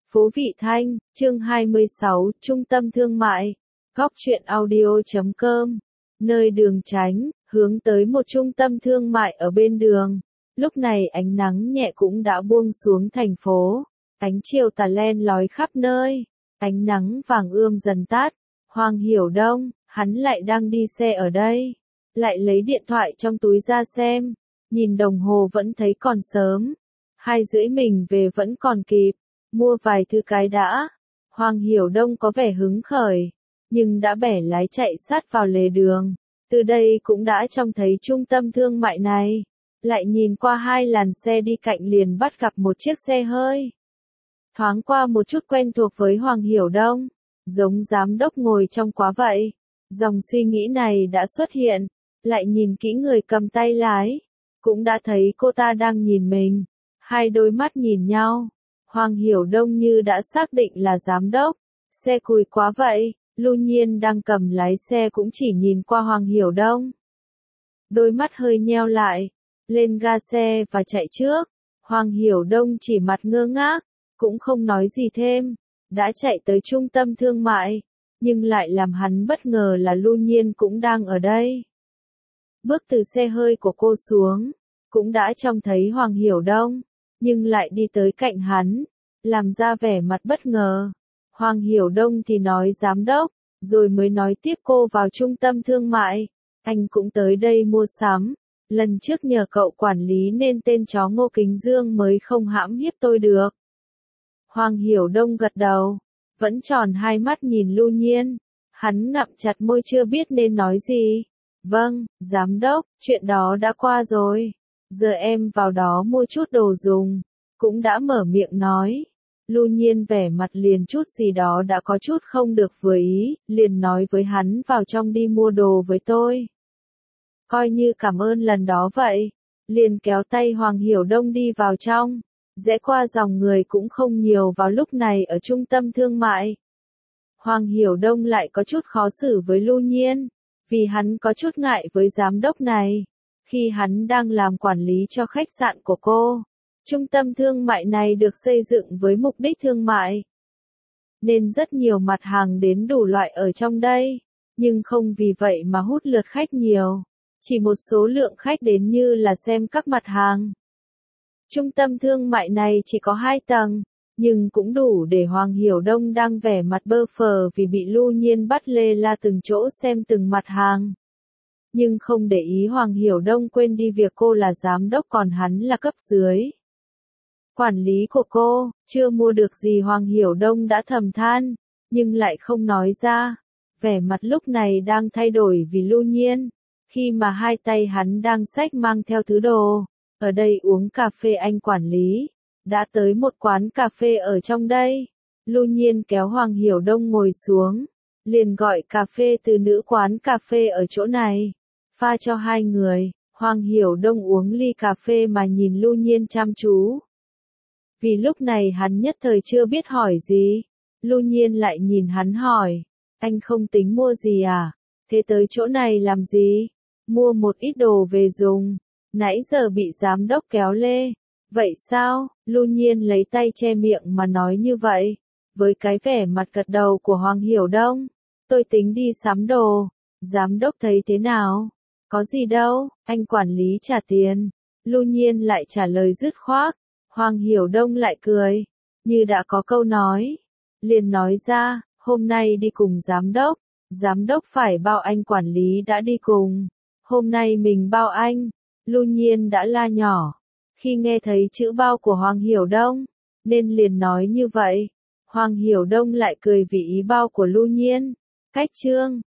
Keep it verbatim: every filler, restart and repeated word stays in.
Phố Vị Thanh, chương hai mươi sáu, Trung tâm Thương mại, góc truyện audio chấm com, nơi đường tránh, hướng tới một trung tâm thương mại ở bên đường. Lúc này ánh nắng nhẹ cũng đã buông xuống thành phố, ánh chiều tà len lói khắp nơi, ánh nắng vàng ươm dần tắt. Hoàng Hiểu Đông, hắn lại đang đi xe ở đây, lại lấy điện thoại trong túi ra xem, nhìn đồng hồ vẫn thấy còn sớm, hai rưỡi mình về vẫn còn kịp. Mua vài thứ cái đã. Hoàng Hiểu Đông có vẻ hứng khởi, nhưng đã bẻ lái chạy sát vào lề đường. Từ đây cũng đã trông thấy trung tâm thương mại này. Lại nhìn qua hai làn xe đi cạnh liền bắt gặp một chiếc xe hơi. Thoáng qua một chút quen thuộc với Hoàng Hiểu Đông, giống giám đốc ngồi trong quá vậy. Dòng suy nghĩ này đã xuất hiện, lại nhìn kỹ người cầm tay lái, cũng đã thấy cô ta đang nhìn mình. Hai đôi mắt nhìn nhau. Hoàng Hiểu Đông như đã xác định là giám đốc, xe cùi quá vậy, Lưu Nhiên đang cầm lái xe cũng chỉ nhìn qua Hoàng Hiểu Đông. Đôi mắt hơi nheo lại, lên ga xe và chạy trước, Hoàng Hiểu Đông chỉ mặt ngơ ngác, cũng không nói gì thêm, đã chạy tới trung tâm thương mại, nhưng lại làm hắn bất ngờ là Lưu Nhiên cũng đang ở đây. Bước từ xe hơi của cô xuống, cũng đã trông thấy Hoàng Hiểu Đông. Nhưng lại đi tới cạnh hắn, làm ra vẻ mặt bất ngờ. Hoàng Hiểu Đông thì nói giám đốc, rồi mới nói tiếp cô vào trung tâm thương mại. Anh cũng tới đây mua sắm, lần trước nhờ cậu quản lý nên tên chó Ngô Kính Dương mới không hãm hiếp tôi được. Hoàng Hiểu Đông gật đầu, vẫn tròn hai mắt nhìn Lưu Nhiên. Hắn ngậm chặt môi chưa biết nên nói gì. Vâng, giám đốc, chuyện đó đã qua rồi. Giờ em vào đó mua chút đồ dùng, cũng đã mở miệng nói. Lưu Nhiên vẻ mặt liền chút gì đó đã có chút không được vừa ý, liền nói với hắn vào trong đi mua đồ với tôi. Coi như cảm ơn lần đó vậy, liền kéo tay Hoàng Hiểu Đông đi vào trong, rẽ qua dòng người cũng không nhiều vào lúc này ở trung tâm thương mại. Hoàng Hiểu Đông lại có chút khó xử với Lưu Nhiên, vì hắn có chút ngại với giám đốc này. Khi hắn đang làm quản lý cho khách sạn của cô, trung tâm thương mại này được xây dựng với mục đích thương mại. Nên rất nhiều mặt hàng đến đủ loại ở trong đây, nhưng không vì vậy mà hút lượt khách nhiều. Chỉ một số lượng khách đến như là xem các mặt hàng. Trung tâm thương mại này chỉ có hai tầng, nhưng cũng đủ để Hoàng Hiểu Đông đang vẻ mặt bơ phờ vì bị Lưu Nhiên bắt lê la từng chỗ xem từng mặt hàng. Nhưng không để ý Hoàng Hiểu Đông quên đi việc cô là giám đốc còn hắn là cấp dưới. Quản lý của cô, chưa mua được gì Hoàng Hiểu Đông đã thầm than, nhưng lại không nói ra. Vẻ mặt lúc này đang thay đổi vì Lưu Nhiên, khi mà hai tay hắn đang xách mang theo thứ đồ. Ở đây uống cà phê anh quản lý, đã tới một quán cà phê ở trong đây. Lưu Nhiên kéo Hoàng Hiểu Đông ngồi xuống, liền gọi cà phê từ nữ quán cà phê ở chỗ này. Pha cho hai người, Hoàng Hiểu Đông uống ly cà phê mà nhìn Lưu Nhiên chăm chú. Vì lúc này hắn nhất thời chưa biết hỏi gì. Lưu Nhiên lại nhìn hắn hỏi, anh không tính mua gì à? Thế tới chỗ này làm gì? Mua một ít đồ về dùng. Nãy giờ bị giám đốc kéo lê. Vậy sao? Lưu Nhiên lấy tay che miệng mà nói như vậy. Với cái vẻ mặt gật đầu của Hoàng Hiểu Đông, tôi tính đi sắm đồ. Giám đốc thấy thế nào? Có gì đâu, anh quản lý trả tiền. Lưu Nhiên lại trả lời dứt khoát. Hoàng Hiểu Đông lại cười, như đã có câu nói. Liền nói ra, hôm nay đi cùng giám đốc. Giám đốc phải bao anh quản lý đã đi cùng. Hôm nay mình bao anh. Lưu Nhiên đã la nhỏ. Khi nghe thấy chữ bao của Hoàng Hiểu Đông, nên liền nói như vậy. Hoàng Hiểu Đông lại cười vì ý bao của Lưu Nhiên. Cách chương